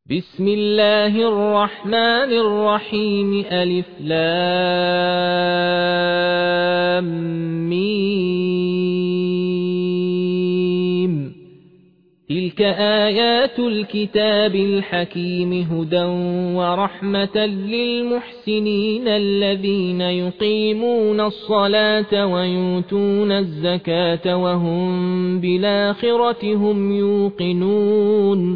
بسم الله الرحمن الرحيم ألف لام ميم تلك آيات الكتاب الحكيم هدى ورحمة للمحسنين الذين يقيمون الصلاة ويؤتون الزكاة وهم بالآخرة هم يوقنون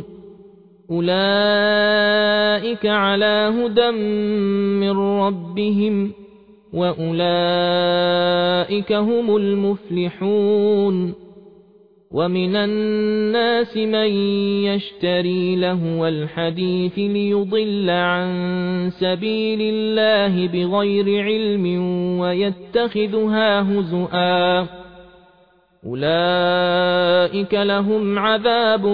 أولئك على هدى من ربهم وأولئك هم المفلحون ومن الناس من يشتري لهو الحديث ليضل عن سبيل الله بغير علم ويتخذها هزؤا أولئك لهم عذاب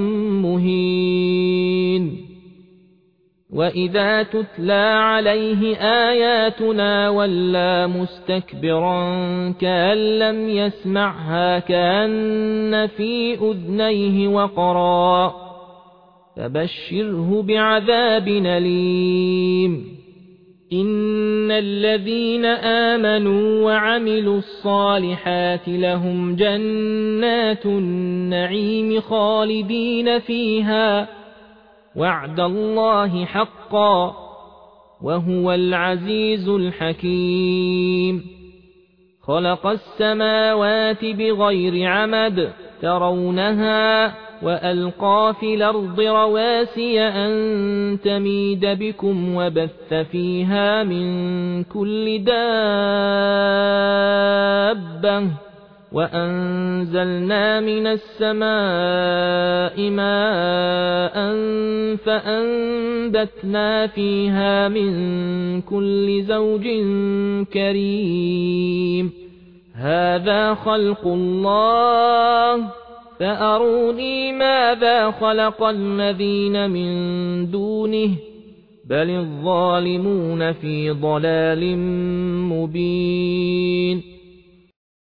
مهين وإذا تتلى عليه آياتنا ولى مستكبرا كأن لم يسمعها كأن في أذنيه وقرا فبشره بعذاب أليم إن الذين آمنوا وعملوا الصالحات لهم جنات النعيم خالدين فيها وعد الله حقا وهو العزيز الحكيم خلق السماوات بغير عمد ترونها وألقى في الأرض رواسي أن تميد بكم وبث فيها من كل دابة وأنزلنا من السماء ماء فأنبتنا فيها من كل زوج كريم هذا خلق الله فأروني ماذا خلق الذين من دونه بل الظالمون في ضلال مبين